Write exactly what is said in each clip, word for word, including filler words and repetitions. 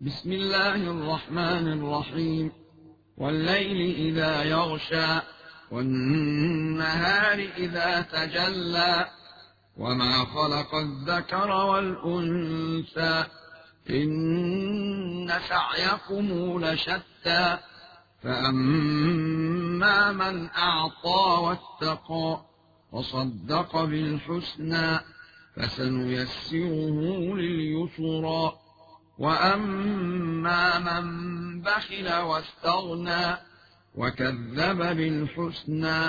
بسم الله الرحمن الرحيم. والليل إذا يغشى والنهار إذا تجلى وما خلق الذكر والأنثى إن سعيكم لشتى فأما من أعطى واتقى وصدق بالحسنى فسنيسره لليسرى وأما من بخل واستغنى وكذب بالحسنى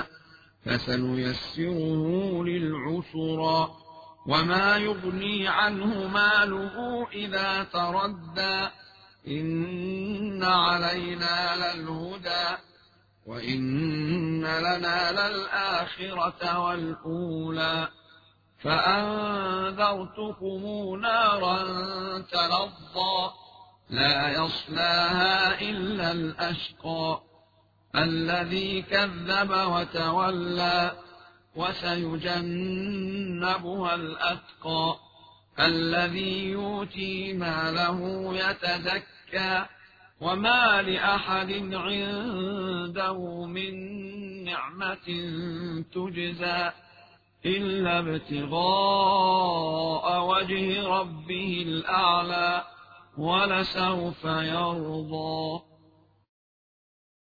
فسنيسره للعسرى وما يغني عنه ماله إذا تردى إن علينا للهدى وإن لنا للآخرة والأولى فأنذرتكم نارا تلظى لا يصلاها إلا الأشقى الذي كذب وتولى وسيجنبها الأتقى الذي يؤتي ماله يتزكى وما لأحد عنده من نعمة تجزى إلا ابتغاء وجه ربه الأعلى ولسوف يرضى.